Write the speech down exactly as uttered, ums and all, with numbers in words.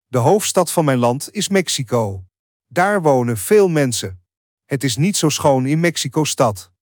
De hoofdstad van mijn land is Mexico. Daar wonen veel mensen. Het is niet zo schoon in Mexico-stad.